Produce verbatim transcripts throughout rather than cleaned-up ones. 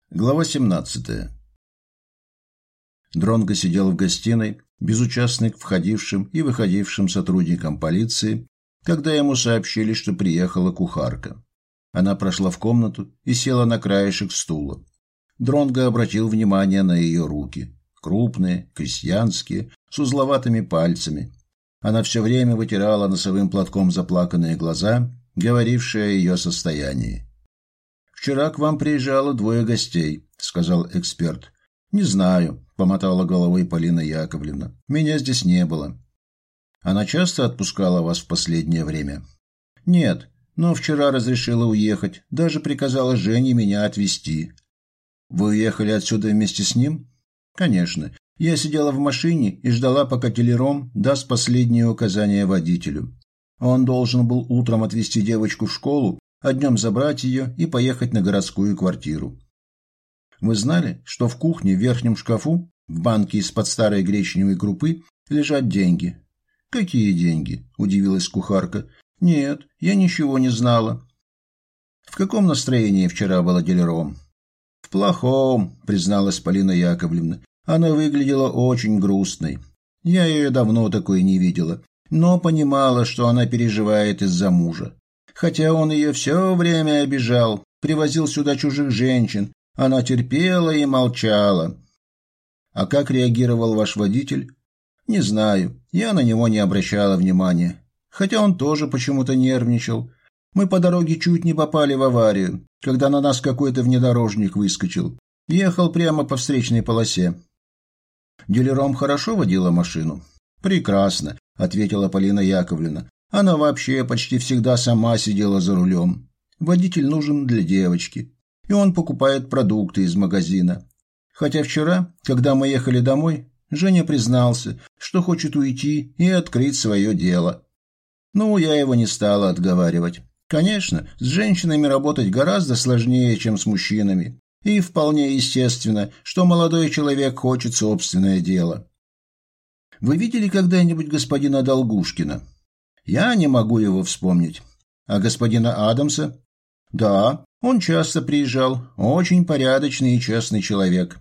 Глава семнадцатая. Дронго сидел в гостиной, безучастный к входившим и выходившим сотрудникам полиции, когда ему сообщили, что приехала кухарка. Она прошла в комнату и села на краешек стула. Дронго обратил внимание на ее руки. Крупные, крестьянские, с узловатыми пальцами. Она все время вытирала носовым платком заплаканные глаза, говорившие о ее состоянии. «Вчера к вам приезжало двое гостей», — сказал эксперт. «Не знаю», — помотала головой Полина Яковлевна. «Меня здесь не было». «Она часто отпускала вас в последнее время?» «Нет, но вчера разрешила уехать, даже приказала Жене меня отвезти». «Вы уехали отсюда вместе с ним?» «Конечно. Я сидела в машине и ждала, пока телером даст последние указания водителю. Он должен был утром отвезти девочку в школу, а днем забрать ее и поехать на городскую квартиру. Вы знали, что в кухне в верхнем шкафу, в банке из-под старой гречневой крупы, лежат деньги?» «Какие деньги?» – удивилась кухарка. «Нет, я ничего не знала». «В каком настроении вчера была Делером?» «В плохом», – призналась Полина Яковлевна. «Она выглядела очень грустной. Я ее давно такой не видела, но понимала, что она переживает из-за мужа. Хотя он ее все время обижал, привозил сюда чужих женщин, она терпела и молчала». «А как реагировал ваш водитель?» «Не знаю, я на него не обращала внимания. Хотя он тоже почему-то нервничал. Мы по дороге чуть не попали в аварию, когда на нас какой-то внедорожник выскочил. Ехал прямо по встречной полосе». «Делером хорошо водила машину?» «Прекрасно», — ответила Полина Яковлевна. «Она вообще почти всегда сама сидела за рулем. Водитель нужен для девочки, и он покупает продукты из магазина. Хотя вчера, когда мы ехали домой, Женя признался, что хочет уйти и открыть свое дело. Ну, я его не стала отговаривать. Конечно, с женщинами работать гораздо сложнее, чем с мужчинами, и вполне естественно, что молодой человек хочет собственное дело». «Вы видели когда-нибудь господина Долгушкина?» «Я не могу его вспомнить». «А господина Адамса?» «Да, он часто приезжал, очень порядочный и честный человек».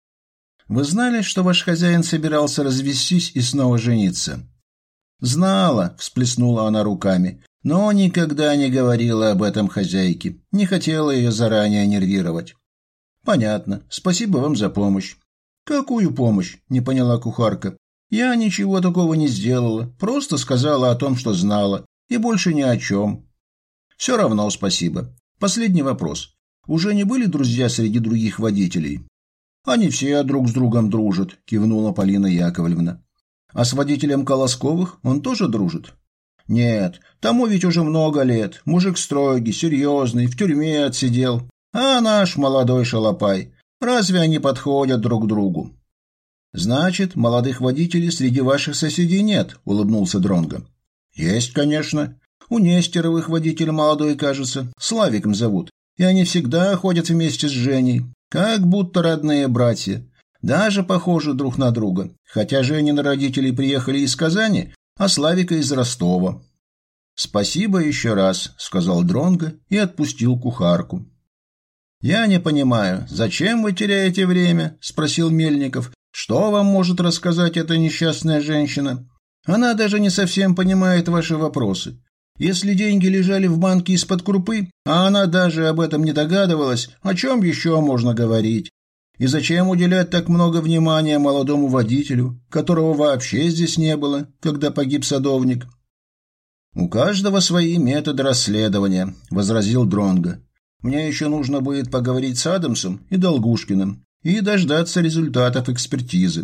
«Вы знали, что ваш хозяин собирался развестись и снова жениться?» «Знала», – всплеснула она руками, но никогда не говорила об этом хозяйке, не хотела ее заранее нервировать». «Понятно. Спасибо вам за помощь». «Какую помощь?» – не поняла кухарка. «Я ничего такого не сделала, просто сказала о том, что знала, и больше ни о чем». «Все равно спасибо. Последний вопрос. Уже не были друзья среди других водителей?» «Они все друг с другом дружат», – кивнула Полина Яковлевна. «А с водителем Колосковых он тоже дружит?» «Нет, тому ведь уже много лет. Мужик строгий, серьезный, в тюрьме отсидел. А наш молодой шалопай. Разве они подходят друг другу?» «Значит, молодых водителей среди ваших соседей нет», – улыбнулся Дронго. «Есть, конечно. У Нестеровых водитель молодой, кажется, Славиком зовут. И они всегда ходят вместе с Женей, как будто родные братья. Даже похожи друг на друга, хотя Женины родители приехали из Казани, а Славика из Ростова». «Спасибо еще раз», – сказал Дронго и отпустил кухарку. «Я не понимаю, зачем вы теряете время?» – спросил Мельников. «Что вам может рассказать эта несчастная женщина? Она даже не совсем понимает ваши вопросы. Если деньги лежали в банке из-под крупы, а она даже об этом не догадывалась, о чем еще можно говорить? И зачем уделять так много внимания молодому водителю, которого вообще здесь не было, когда погиб садовник?» «У каждого свои методы расследования», – возразил Дронго. «Мне еще нужно будет поговорить с Адамсом и Долгушкиным и дождаться результатов экспертизы».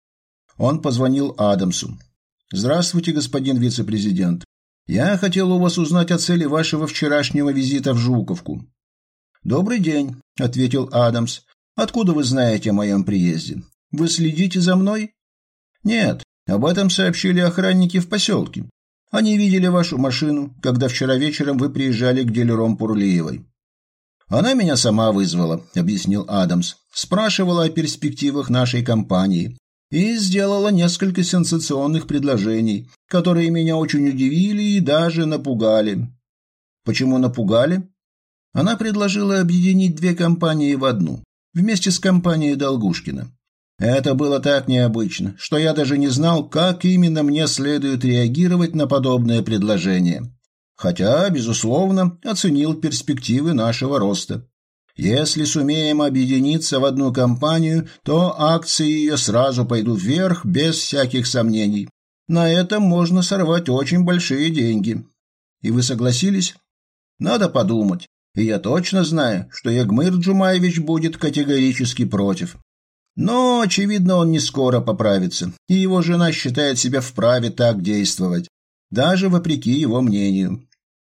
Он позвонил Адамсу. «Здравствуйте, господин вице-президент. Я хотел у вас узнать о цели вашего вчерашнего визита в Жуковку». «Добрый день», – ответил Адамс. «Откуда вы знаете о моем приезде? Вы следите за мной?» «Нет, об этом сообщили охранники в поселке. Они видели вашу машину, когда вчера вечером вы приезжали к Делером Пурлиевой». «Она меня сама вызвала», – объяснил Адамс. «Спрашивала о перспективах нашей компании и сделала несколько сенсационных предложений, которые меня очень удивили и даже напугали». «Почему напугали?» Она предложила объединить две компании в одну. вместе с компанией Долгушкина. Это было так необычно, что я даже не знал, как именно мне следует реагировать на подобное предложение. Хотя, безусловно, оценил перспективы нашего роста. Если сумеем объединиться в одну компанию, то акции ее сразу пойдут вверх без всяких сомнений. На этом можно сорвать очень большие деньги. И вы согласились? Надо подумать. И я точно знаю, что Ягмыр Джумаевич будет категорически против. Но, очевидно, он не скоро поправится, и его жена считает себя вправе так действовать, даже вопреки его мнению.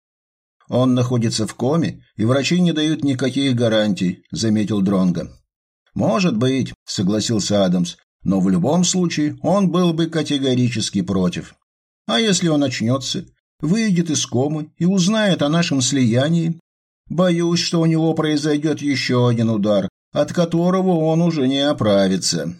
Он находится в коме, и врачи не дают никаких гарантий, заметил Дронго. Может быть, согласился Адамс, но в любом случае он был бы категорически против. А если он очнется, выйдет из комы и узнает о нашем слиянии, боюсь, что у него произойдет еще один удар, от которого он уже не оправится.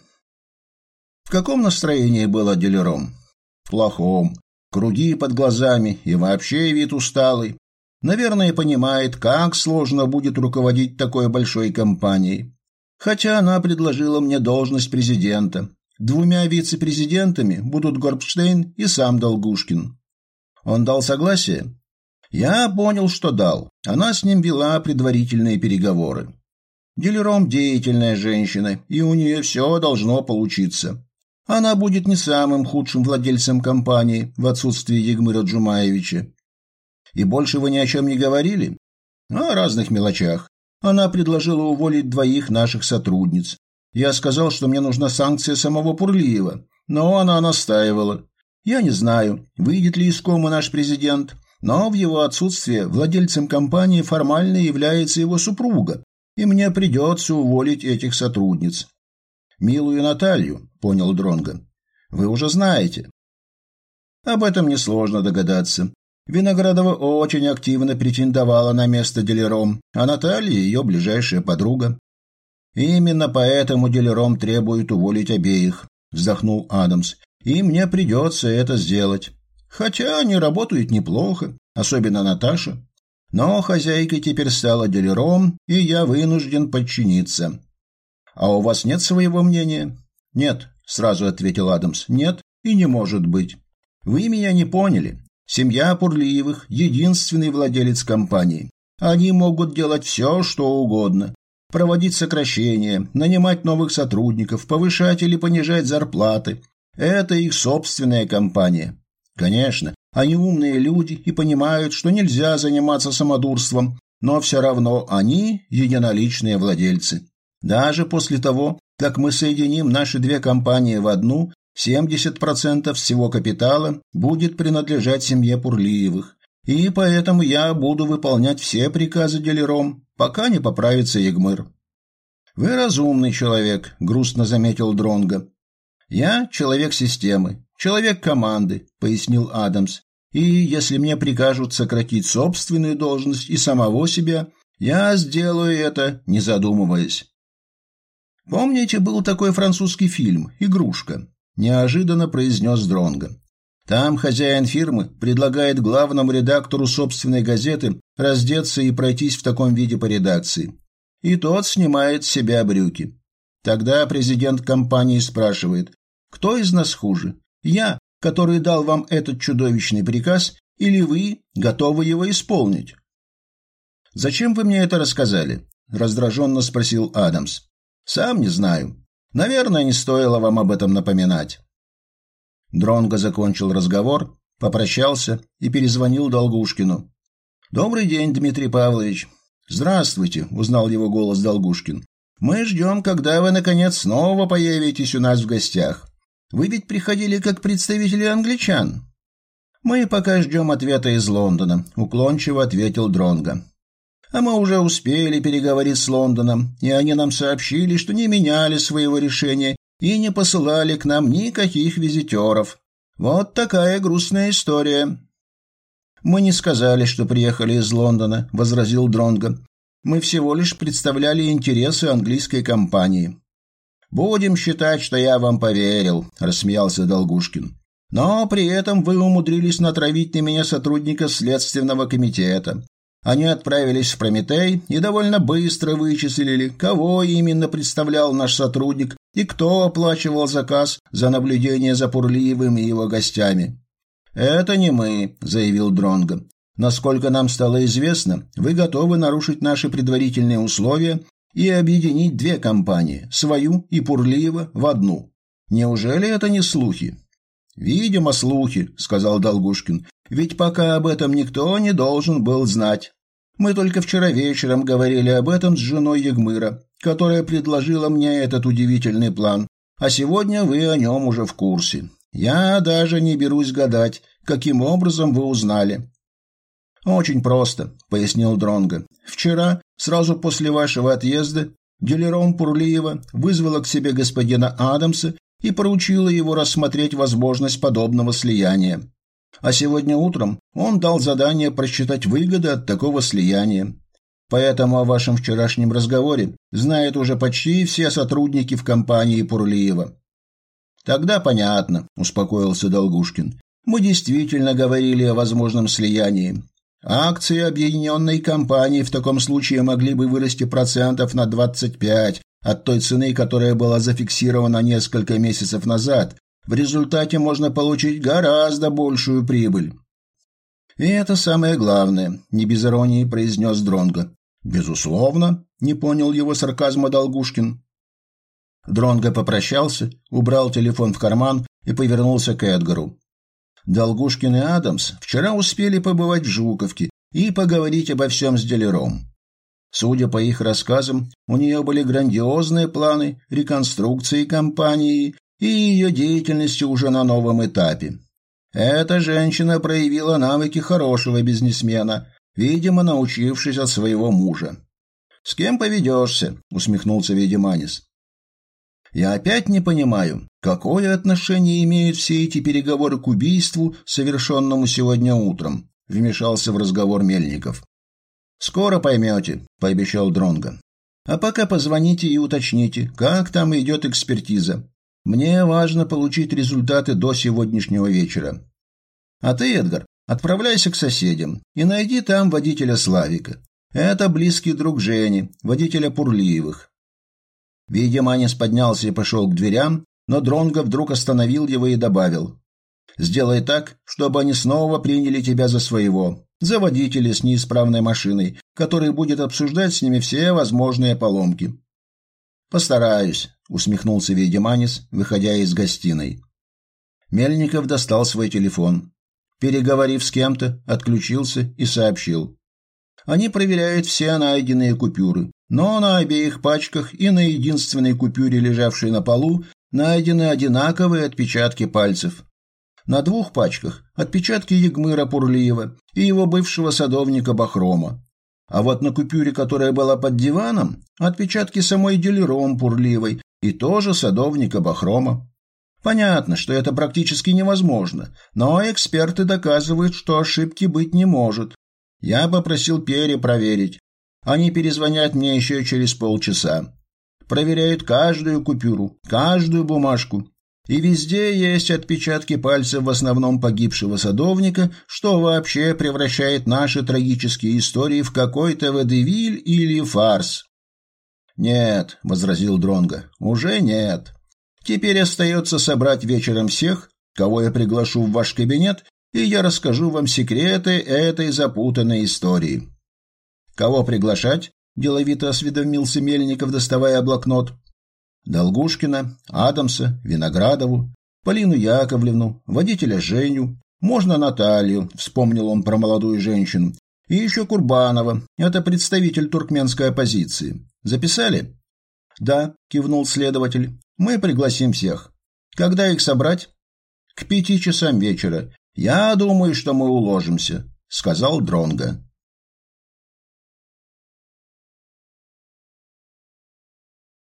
В каком настроении был Адилером? В плохом. Круги под глазами и вообще вид усталый. Наверное, понимает, как сложно будет руководить такой большой компанией. Хотя она предложила мне должность президента. Двумя вице-президентами будут Горбштейн и сам Долгушкин. Он дал согласие? Я понял, что дал. Она с ним вела предварительные переговоры. Дилером деятельная женщина, и у нее все должно получиться. Она будет не самым худшим владельцем компании в отсутствие Ягмыра Джумаевича. И больше вы ни о чем не говорили? О разных мелочах. Она предложила уволить двоих наших сотрудниц. Я сказал, что мне нужна санкция самого Пурлиева, но она настаивала. Я не знаю, выйдет ли из комы наш президент, но в его отсутствие владельцем компании формально является его супруга, и мне придется уволить этих сотрудниц. Милую Наталью, понял Дронго, вы уже знаете. Об этом несложно догадаться. Виноградова очень активно претендовала на место Дилером, а Наталья ее ближайшая подруга. Именно поэтому Дилером требует уволить обеих, вздохнул Адамс, и мне придется это сделать. Хотя они работают неплохо, особенно Наташа. Но хозяйкой теперь стала Дилером, и я вынужден подчиниться. А у вас нет своего мнения? Нет, сразу ответил Адамс. Нет и не может быть. Вы меня не поняли. Семья Пурлиевых – единственный владелец компании. Они могут делать все, что угодно. Проводить сокращения, нанимать новых сотрудников, повышать или понижать зарплаты. Это их собственная компания. Конечно, они умные люди и понимают, что нельзя заниматься самодурством, но все равно они единоличные владельцы. Даже после того, как мы соединим наши две компании в одну, семьдесят процентов всего капитала будет принадлежать семье Пурлиевых, и поэтому я буду выполнять все приказы Дилером, пока не поправится Ягмыр. Вы разумный человек, грустно заметил Дронго. Я человек системы, человек команды, пояснил Адамс, и если мне прикажут сократить собственную должность и самого себя, я сделаю это, не задумываясь. Помните, был такой французский фильм «Игрушка»? Неожиданно произнес Дронго. Там хозяин фирмы предлагает главному редактору собственной газеты раздеться и пройтись в таком виде по редакции. И тот снимает с себя брюки. Тогда президент компании спрашивает: «Кто из нас хуже? Я, который дал вам этот чудовищный приказ, или вы, готовы его исполнить?» «Зачем вы мне это рассказали?» – раздраженно спросил Адамс. «Сам не знаю. Наверное, не стоило вам об этом напоминать». Дронго закончил разговор, попрощался и перезвонил Долгушкину. «Добрый день, Дмитрий Павлович». «Здравствуйте», — узнал его голос Долгушкин. «Мы ждем, когда вы, наконец, снова появитесь у нас в гостях. Вы ведь приходили как представители англичан». «Мы пока ждем ответа из Лондона», — уклончиво ответил Дронго. «А мы уже успели переговорить с Лондоном, и они нам сообщили, что не меняли своего решения и не посылали к нам никаких визитеров. Вот такая грустная история». «Мы не сказали, что приехали из Лондона», — возразил Дронго. «Мы всего лишь представляли интересы английской компании». «Будем считать, что я вам поверил», — рассмеялся Долгушкин. «Но при этом вы умудрились натравить на меня сотрудника Следственного комитета. Они отправились в Прометей и довольно быстро вычислили, кого именно представлял наш сотрудник и кто оплачивал заказ за наблюдение за Пурлиевым и его гостями. «Это не мы», — заявил Дронго. «Насколько нам стало известно, вы готовы нарушить наши предварительные условия и объединить две компании, свою и Пурлиева, в одну. Неужели это не слухи?» «Видимо, слухи», — сказал Долгушкин. «Ведь пока об этом никто не должен был знать. Мы только вчера вечером говорили об этом с женой Егмыра, которая предложила мне этот удивительный план, а сегодня вы о нем уже в курсе. Я даже не берусь гадать, каким образом вы узнали». «Очень просто», — пояснил Дронго. «Вчера, сразу после вашего отъезда, Делерон Пурлиева вызвала к себе господина Адамса и поручила его рассмотреть возможность подобного слияния. А сегодня утром он дал задание просчитать выгоды от такого слияния. Поэтому о вашем вчерашнем разговоре знают уже почти все сотрудники в компании Пурлиева». «Тогда понятно», — успокоился Долгушкин. «Мы действительно говорили о возможном слиянии. Акции объединенной компании в таком случае могли бы вырасти процентов на двадцать пять от той цены, которая была зафиксирована несколько месяцев назад. В результате можно получить гораздо большую прибыль». «И это самое главное», — не без иронии произнес Дронго. «Безусловно», — не понял его сарказма Долгушкин. Дронго попрощался, убрал телефон в карман и повернулся к Эдгару. Долгушкин и Адамс вчера успели побывать в Жуковке и поговорить обо всем с Делером. Судя по их рассказам, у нее были грандиозные планы реконструкции компании и ее деятельности уже на новом этапе. Эта женщина проявила навыки хорошего бизнесмена, видимо, научившись от своего мужа. «С кем поведешься?» — усмехнулся Ведиманис. «Я опять не понимаю, какое отношение имеют все эти переговоры к убийству, совершенному сегодня утром», — вмешался в разговор Мельников. «Скоро поймете», — пообещал Дронго. «А пока позвоните и уточните, как там идет экспертиза. Мне важно получить результаты до сегодняшнего вечера. А ты, Эдгар, отправляйся к соседям и найди там водителя Славика. Это близкий друг Жени, водителя Пурлиевых». Ведиманис поднялся и пошел к дверям, но Дронго вдруг остановил его и добавил: «Сделай так, чтобы они снова приняли тебя за своего, за водителя с неисправной машиной, который будет обсуждать с ними все возможные поломки». «Постараюсь», — усмехнулся Ведиманис, выходя из гостиной. Мельников достал свой телефон. Переговорив с кем-то, отключился и сообщил: «Они проверяют все найденные купюры, но на обеих пачках и на единственной купюре, лежавшей на полу, найдены одинаковые отпечатки пальцев. На двух пачках отпечатки Егмыра Пурлиева и его бывшего садовника Бахрома. А вот на купюре, которая была под диваном, отпечатки самой Делерон Пурлиевой и тоже садовника Бахрома. Понятно, что это практически невозможно, но эксперты доказывают, что ошибки быть не может. Я попросил перепроверить. Они перезвонят мне еще через полчаса. Проверяют каждую купюру, каждую бумажку. И везде есть отпечатки пальцев в основном погибшего садовника, что вообще превращает наши трагические истории в какой-то водевиль или фарс». «Нет», — возразил Дронго, — «уже нет. Теперь остается собрать вечером всех, кого я приглашу в ваш кабинет, и я расскажу вам секреты этой запутанной истории». «Кого приглашать?» – деловито осведомился Мельников, доставая блокнот. «Долгушкина, Адамса, Виноградову, Полину Яковлевну, водителя Женю, можно Наталью», – вспомнил он про молодую женщину, «и еще Курбанова, это представитель туркменской оппозиции. Записали?» «Да», – кивнул следователь, – «мы пригласим всех. Когда их собрать?» «К пяти часам вечера. Я думаю, что мы уложимся», – сказал Дронго.